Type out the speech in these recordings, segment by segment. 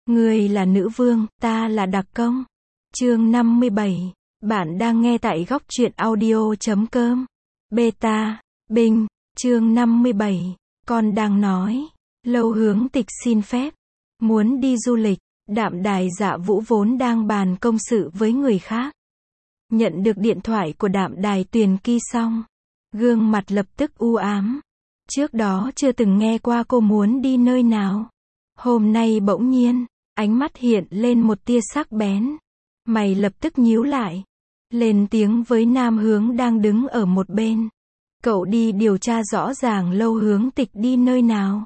Ngươi là nữ vương, ta là đặc công. Chương 57. Bạn đang nghe tại góc truyện audio.com. Beta, Bình, chương 57. Con đang nói. Lâu Hướng Tịch xin phép. Muốn đi du lịch. Đạm Đài Dạ Vũ vốn đang bàn công sự với người khác. Nhận được điện thoại của Đạm Đài Tuyền Kỳ xong. Gương mặt lập tức u ám. Trước đó chưa từng nghe qua cô muốn đi nơi nào. Hôm nay bỗng nhiên, ánh mắt hiện lên một tia sắc bén. Mày lập tức nhíu lại. Lên tiếng với Nam Hướng đang đứng ở một bên. Cậu đi điều tra rõ ràng Lâu Hướng Tịch đi nơi nào.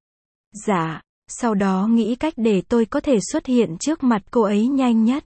Dạ, sau đó nghĩ cách để tôi có thể xuất hiện trước mặt cô ấy nhanh nhất.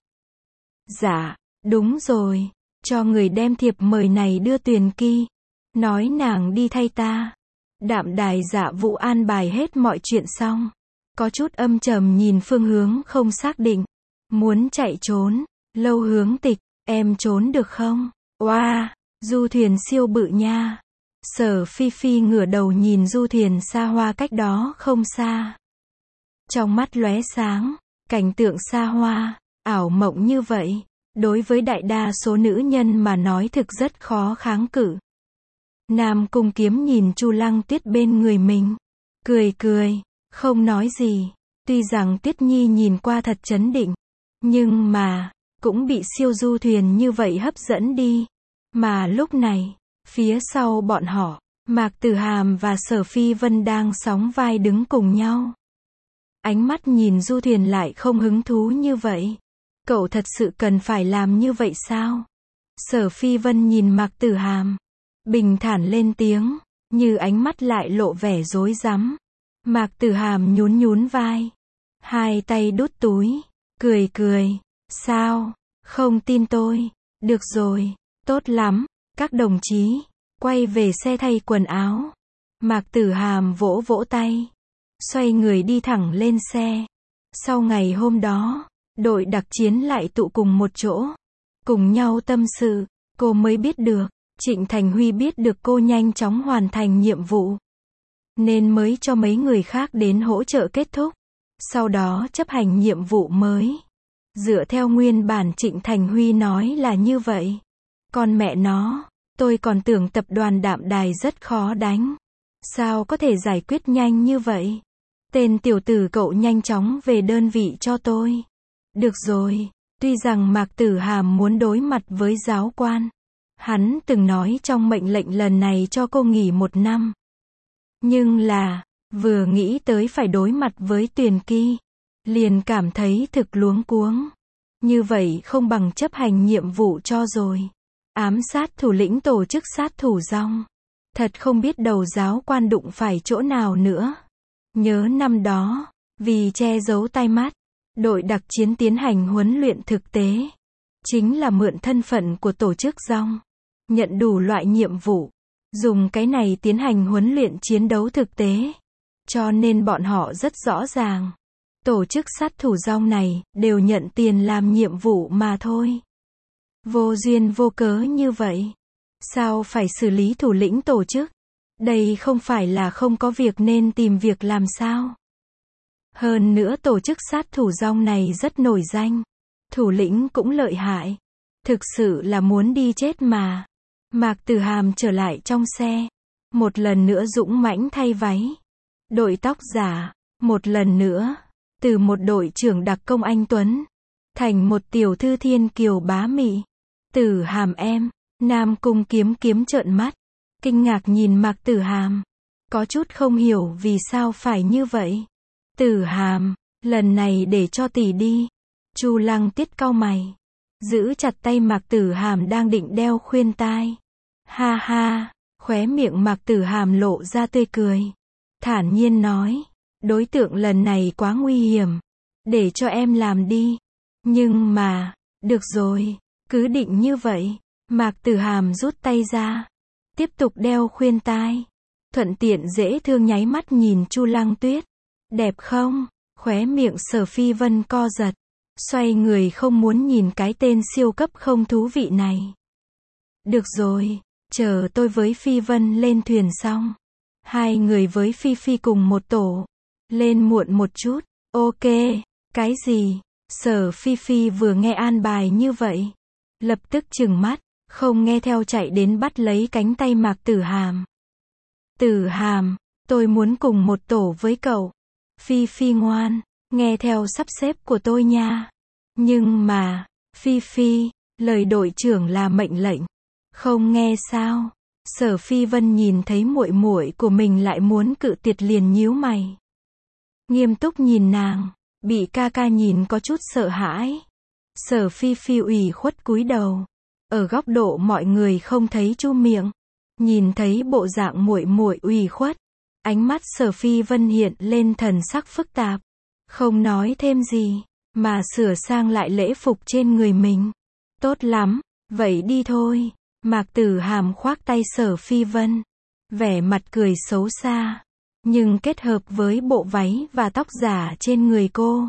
Dạ, đúng rồi. Cho người đem thiệp mời này đưa Tuyền Kỳ. Nói nàng đi thay ta. Đạm Đài Dạ Vũ an bài hết mọi chuyện xong. Có chút âm trầm nhìn phương hướng không xác định. Muốn chạy trốn. Lâu Hướng Tịch, em trốn được không? Oa, du thuyền siêu bự nha. Sở Phi Phi ngửa đầu nhìn du thuyền xa hoa cách đó không xa. Trong mắt lóe sáng, cảnh tượng xa hoa, ảo mộng như vậy, đối với đại đa số nữ nhân mà nói thực rất khó kháng cự. Nam Cung Kiếm nhìn Chu Lăng Tuyết bên người mình, cười cười, không nói gì. Tuy rằng Tuyết Nhi nhìn qua thật trấn định, nhưng mà cũng bị siêu du thuyền như vậy hấp dẫn đi. Mà lúc này, phía sau bọn họ, Mạc Tử Hàm và Sở Phi Vân đang sóng vai đứng cùng nhau. Ánh mắt nhìn du thuyền lại không hứng thú như vậy. Cậu thật sự cần phải làm như vậy sao? Sở Phi Vân nhìn Mạc Tử Hàm, bình thản lên tiếng, như ánh mắt lại lộ vẻ rối rắm. Mạc Tử Hàm nhún nhún vai, hai tay đút túi, cười cười. Sao? Không tin tôi? Được rồi, tốt lắm, các đồng chí, quay về xe thay quần áo. Mạc Tử Hàm vỗ vỗ tay, xoay người đi thẳng lên xe. Sau ngày hôm đó, đội đặc chiến lại tụ cùng một chỗ, cùng nhau tâm sự. Cô mới biết được, Trịnh Thành Huy biết được cô nhanh chóng hoàn thành nhiệm vụ, nên mới cho mấy người khác đến hỗ trợ kết thúc. Sau đó chấp hành nhiệm vụ mới. Dựa theo nguyên bản Trịnh Thành Huy nói là như vậy. Con mẹ nó, tôi còn tưởng tập đoàn Đạm Đài rất khó đánh. Sao có thể giải quyết nhanh như vậy? Tên tiểu tử cậu nhanh chóng về đơn vị cho tôi. Được rồi, tuy rằng Mạc Tử Hàm muốn đối mặt với giáo quan. Hắn từng nói trong mệnh lệnh lần này cho cô nghỉ 1 năm. Nhưng là, vừa nghĩ tới phải đối mặt với Tuyền Kỳ, liền cảm thấy thực luống cuống. Như vậy không bằng chấp hành nhiệm vụ cho rồi. Ám sát thủ lĩnh tổ chức sát thủ rong. Thật không biết đầu giáo quan đụng phải chỗ nào nữa. Nhớ năm đó, vì che giấu tai mắt, đội đặc chiến tiến hành huấn luyện thực tế. Chính là mượn thân phận của tổ chức rong. Nhận đủ loại nhiệm vụ. Dùng cái này tiến hành huấn luyện chiến đấu thực tế. Cho nên bọn họ rất rõ ràng. Tổ chức sát thủ rong này, đều nhận tiền làm nhiệm vụ mà thôi. Vô duyên vô cớ như vậy. Sao phải xử lý thủ lĩnh tổ chức? Đây không phải là không có việc nên tìm việc làm sao? Hơn nữa tổ chức sát thủ rong này rất nổi danh. Thủ lĩnh cũng lợi hại. Thực sự là muốn đi chết mà. Mạc Tử Hàm trở lại trong xe. Một lần nữa dũng mãnh thay váy. Đội tóc giả. Một lần nữa. Từ một đội trưởng đặc công anh Tuấn. Thành một tiểu thư thiên kiều bá mị. Tử Hàm em. Nam Cung Kiếm trợn mắt. Kinh ngạc nhìn Mạc Tử Hàm. Có chút không hiểu vì sao phải như vậy. Tử Hàm. Lần này để cho tỷ đi. Chu Lăng Tiết cau mày. Giữ chặt tay Mạc Tử Hàm đang định đeo khuyên tai. Ha ha. Khóe miệng Mạc Tử Hàm lộ ra tươi cười. Thản nhiên nói. Đối tượng lần này quá nguy hiểm. Để cho em làm đi. Nhưng mà, được rồi, cứ định như vậy. Mạc Tử Hàm rút tay ra. Tiếp tục đeo khuyên tai. Thuận tiện dễ thương nháy mắt nhìn Chu Lăng Tuyết. Đẹp không? Khóe miệng Sở Phi Vân co giật. Xoay người không muốn nhìn cái tên siêu cấp không thú vị này. Được rồi, chờ tôi với Phi Vân lên thuyền xong. Hai người với Phi Phi cùng một tổ. Lên muộn một chút. Ok. Cái gì? Sở Phi Phi vừa nghe an bài như vậy, lập tức trừng mắt, không nghe theo chạy đến bắt lấy cánh tay Mạc Tử Hàm. Tử Hàm, tôi muốn cùng một tổ với cậu. Phi Phi ngoan, nghe theo sắp xếp của tôi nha. Nhưng mà, Phi Phi, lời đội trưởng là mệnh lệnh. Không nghe sao? Sở Phi Vân nhìn thấy muội muội của mình lại muốn cự tuyệt liền nhíu mày. Nghiêm túc nhìn nàng, bị ca ca nhìn có chút sợ hãi. Sở Phi Phi ủy khuất cúi đầu. Ở góc độ mọi người không thấy chu miệng, nhìn thấy bộ dạng muội muội ủy khuất, ánh mắt Sở Phi Vân hiện lên thần sắc phức tạp, không nói thêm gì, mà sửa sang lại lễ phục trên người mình. Tốt lắm, vậy đi thôi. Mạc Tử Hàm khoác tay Sở Phi Vân, vẻ mặt cười xấu xa, nhưng kết hợp với bộ váy và tóc giả trên người cô,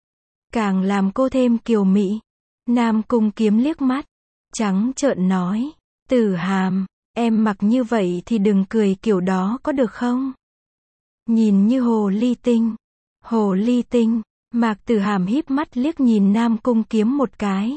càng làm cô thêm kiều mỹ. Nam Cung Kiếm liếc mắt, trắng trợn nói, Tử Hàm, em mặc như vậy thì đừng cười kiểu đó có được không? Nhìn như hồ ly tinh. Hồ ly tinh. Mạc Tử Hàm híp mắt liếc nhìn Nam Cung Kiếm một cái,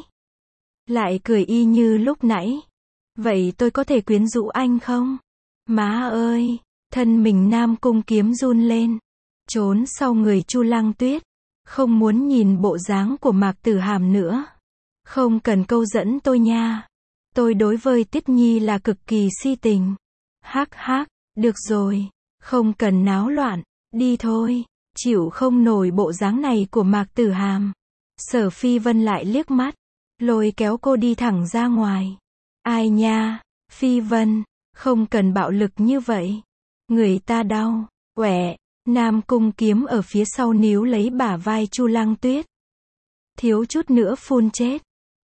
lại cười y như lúc nãy. Vậy tôi có thể quyến rũ anh không? Má ơi, thân mình Nam Cung Kiếm run lên, trốn sau người Chu Lăng Tuyết, không muốn nhìn bộ dáng của Mạc Tử Hàm nữa. Không cần câu dẫn tôi nha. Tôi đối với Tiết Nhi là cực kỳ si tình. Hắc hắc, được rồi, không cần náo loạn, đi thôi. Chịu không nổi bộ dáng này của Mạc Tử Hàm. Sở Phi Vân lại liếc mắt, lôi kéo cô đi thẳng ra ngoài. Ai nha, Phi Vân, không cần bạo lực như vậy. Người ta đau. Quẹ, Nam Cung Kiếm ở phía sau níu lấy bả vai Chu Lăng Tuyết. Thiếu chút nữa phun chết.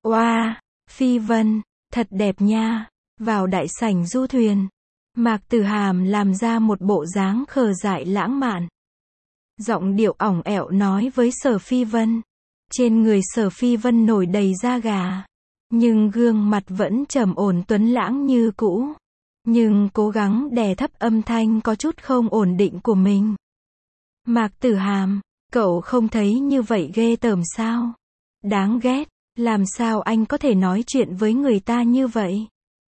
Oa, Phi Vân, thật đẹp nha. Vào đại sảnh du thuyền, Mạc Tử Hàm làm ra một bộ dáng khờ dại lãng mạn. Giọng điệu ỏng ẻo nói với Sở Phi Vân. Trên người Sở Phi Vân nổi đầy da gà, nhưng gương mặt vẫn trầm ổn tuấn lãng như cũ. Nhưng cố gắng đè thấp âm thanh có chút không ổn định của mình. Mạc Tử Hàm, cậu không thấy như vậy ghê tởm sao? Đáng ghét, làm sao anh có thể nói chuyện với người ta như vậy?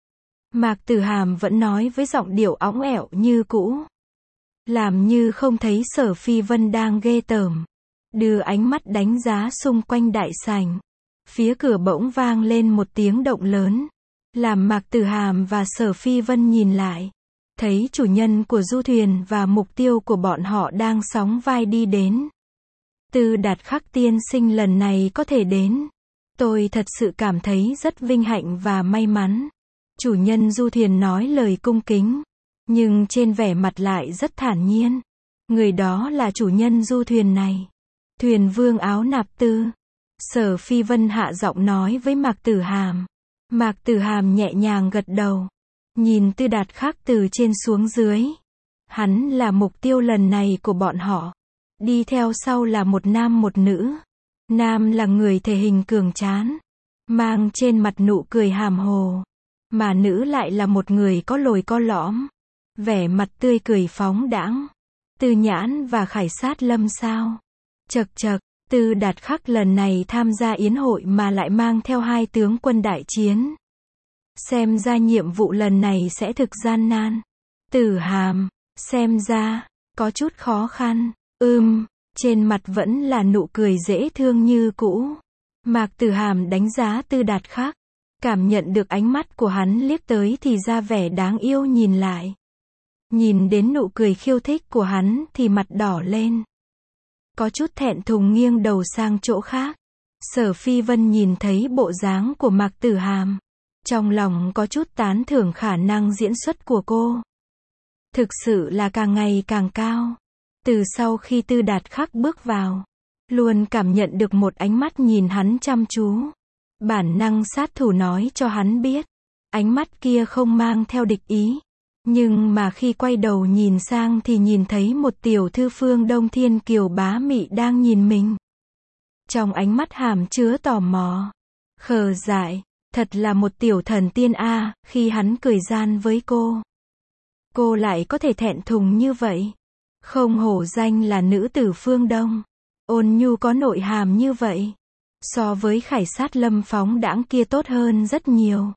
Mạc Tử Hàm vẫn nói với giọng điệu óng ẻo như cũ. Làm như không thấy Sở Phi Vân đang ghê tởm. Đưa ánh mắt đánh giá xung quanh đại sảnh. Phía cửa bỗng vang lên một tiếng động lớn, làm Mạc Tử Hàm và Sở Phi Vân nhìn lại, thấy chủ nhân của du thuyền và mục tiêu của bọn họ đang sóng vai đi đến. Tư Đạt Khắc tiên sinh lần này có thể đến, tôi thật sự cảm thấy rất vinh hạnh và may mắn. Chủ nhân du thuyền nói lời cung kính, nhưng trên vẻ mặt lại rất thản nhiên. Người đó là chủ nhân du thuyền này, thuyền vương Áo Nạp Tư. Sở Phi Vân hạ giọng nói với Mạc Tử Hàm. Mạc Tử Hàm nhẹ nhàng gật đầu, nhìn Tư Đạt Khắc từ trên xuống dưới. Hắn là mục tiêu lần này của bọn họ. Đi theo sau là một nam một nữ. Nam là người thể hình cường tráng, mang trên mặt nụ cười hàm hồ, mà nữ lại là một người có lồi có lõm, vẻ mặt tươi cười phóng đãng, Tư Nhãn và Khải Sát Lâm sao? Chậc chậc, Tư Đạt Khắc lần này tham gia yến hội mà lại mang theo 2 tướng quân đại chiến. Xem ra nhiệm vụ lần này sẽ thực gian nan. Tử Hàm, xem ra có chút khó khăn. Trên mặt vẫn là nụ cười dễ thương như cũ. Mạc Tử Hàm đánh giá Tư Đạt Khắc, cảm nhận được ánh mắt của hắn liếc tới thì ra vẻ đáng yêu nhìn lại. Nhìn đến nụ cười khiêu thích của hắn thì mặt đỏ lên, có chút thẹn thùng nghiêng đầu sang chỗ khác. Sở Phi Vân nhìn thấy bộ dáng của Mạc Tử Hàm, trong lòng có chút tán thưởng khả năng diễn xuất của cô. Thực sự là càng ngày càng cao. Từ sau khi Tư Đạt Khắc bước vào, luôn cảm nhận được một ánh mắt nhìn hắn chăm chú. Bản năng sát thủ nói cho hắn biết, ánh mắt kia không mang theo địch ý. Nhưng mà khi quay đầu nhìn sang thì nhìn thấy một tiểu thư Phương Đông Thiên Kiều bá mị đang nhìn mình. Trong ánh mắt hàm chứa tò mò, khờ dại, thật là một tiểu thần tiên a. Khi hắn cười gian với cô lại có thể thẹn thùng như vậy. Không hổ danh là nữ tử phương Đông. Ôn nhu có nội hàm như vậy. So với Khải Sát Lâm phóng đãng kia tốt hơn rất nhiều.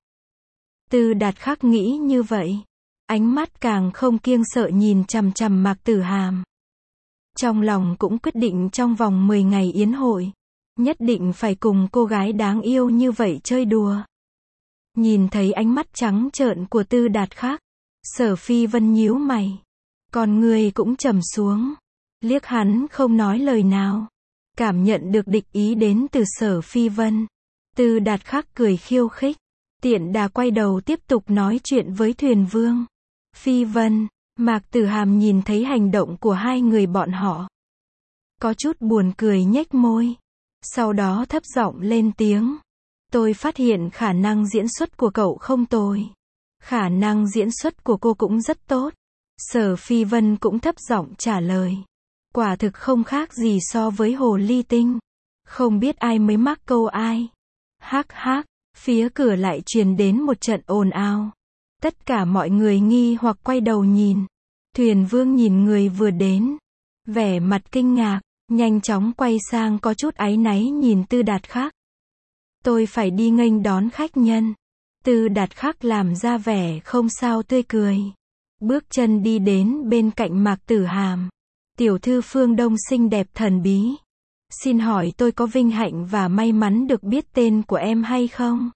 Tư Đạt Khắc nghĩ như vậy. Ánh mắt càng không kiêng sợ nhìn chằm chằm Mạc Tử Hàm. Trong lòng cũng quyết định trong vòng 10 ngày yến hội, nhất định phải cùng cô gái đáng yêu như vậy chơi đùa. Nhìn thấy ánh mắt trắng trợn của Tư Đạt Khắc, Sở Phi Vân nhíu mày. Còn người cũng trầm xuống. Liếc hắn không nói lời nào. Cảm nhận được địch ý đến từ Sở Phi Vân. Tư Đạt Khắc cười khiêu khích. Tiện đà quay đầu tiếp tục nói chuyện với Thuyền Vương. Phi Vân, Mạc Tử Hàm nhìn thấy hành động của hai người bọn họ. Có chút buồn cười nhếch môi. Sau đó thấp giọng lên tiếng. Tôi phát hiện khả năng diễn xuất của cậu không tồi. Khả năng diễn xuất của cô cũng rất tốt. Sở Phi Vân cũng thấp giọng trả lời. Quả thực không khác gì so với Hồ Ly Tinh. Không biết ai mới mắc câu ai. Hắc hắc, phía cửa lại truyền đến một trận ồn ào. Tất cả mọi người nghi hoặc quay đầu nhìn. Thuyền Vương nhìn người vừa đến. Vẻ mặt kinh ngạc, nhanh chóng quay sang có chút áy náy nhìn Tư Đạt Khắc. Tôi phải đi nghênh đón khách nhân. Tư Đạt Khắc làm ra vẻ không sao tươi cười. Bước chân đi đến bên cạnh Mạc Tử Hàm. Tiểu thư Phương Đông xinh đẹp thần bí. Xin hỏi tôi có vinh hạnh và may mắn được biết tên của em hay không?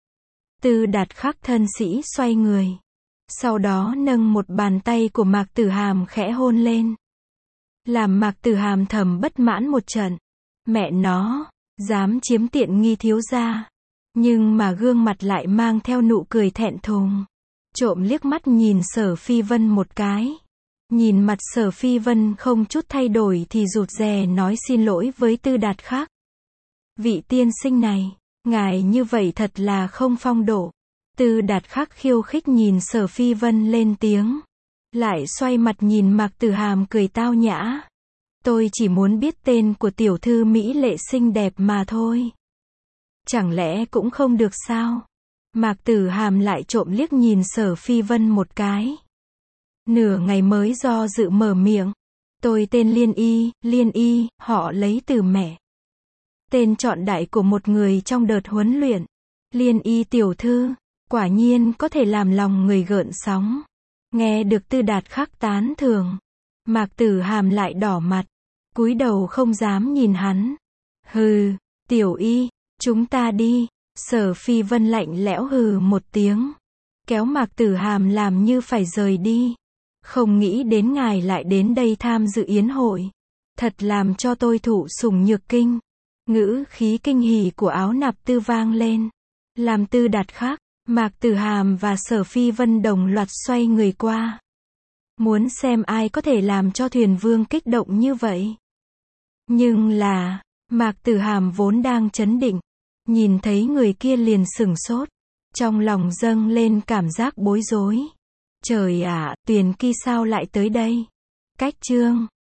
Tư Đạt Khắc thân sĩ xoay người. Sau đó nâng một bàn tay của Mạc Tử Hàm khẽ hôn lên. Làm Mạc Tử Hàm thầm bất mãn một trận. Mẹ nó, dám chiếm tiện nghi thiếu gia. Nhưng mà gương mặt lại mang theo nụ cười thẹn thùng. Trộm liếc mắt nhìn Sở Phi Vân một cái. Nhìn mặt Sở Phi Vân không chút thay đổi thì rụt rè nói xin lỗi với Tư Đạt Khắc. Vị tiên sinh này, ngài như vậy thật là không phong độ. Tư Đạt Khắc khiêu khích nhìn Sở Phi Vân lên tiếng. Lại xoay mặt nhìn Mạc Tử Hàm cười tao nhã. Tôi chỉ muốn biết tên của tiểu thư mỹ lệ xinh đẹp mà thôi. Chẳng lẽ cũng không được sao? Mạc Tử Hàm lại trộm liếc nhìn Sở Phi Vân một cái. Nửa ngày mới do dự mở miệng. Tôi tên Liên Y, họ lấy từ mẹ. Tên trọn đại của một người trong đợt huấn luyện. Liên Y tiểu thư, quả nhiên có thể làm lòng người gợn sóng. Nghe được Tư Đạt Khắc tán thưởng. Mạc Tử Hàm lại đỏ mặt. Cúi đầu không dám nhìn hắn. Hừ, tiểu Y, chúng ta đi. Sở Phi Vân lạnh lẽo hừ một tiếng. Kéo Mạc Tử Hàm làm như phải rời đi. Không nghĩ đến ngài lại đến đây tham dự yến hội. Thật làm cho tôi thụ sủng nhược kinh. Ngữ khí kinh hỉ của Áo Nạp Tư vang lên. Làm Tư Đạt Khắc, Mạc Tử Hàm và Sở Phi Vân đồng loạt xoay người qua. Muốn xem ai có thể làm cho Thuyền Vương kích động như vậy. Nhưng là, Mạc Tử Hàm vốn đang chấn định. Nhìn thấy người kia liền sửng sốt. Trong lòng dâng lên cảm giác bối rối. Trời ạ, Tuyền Kỳ sao lại tới đây? Cách chương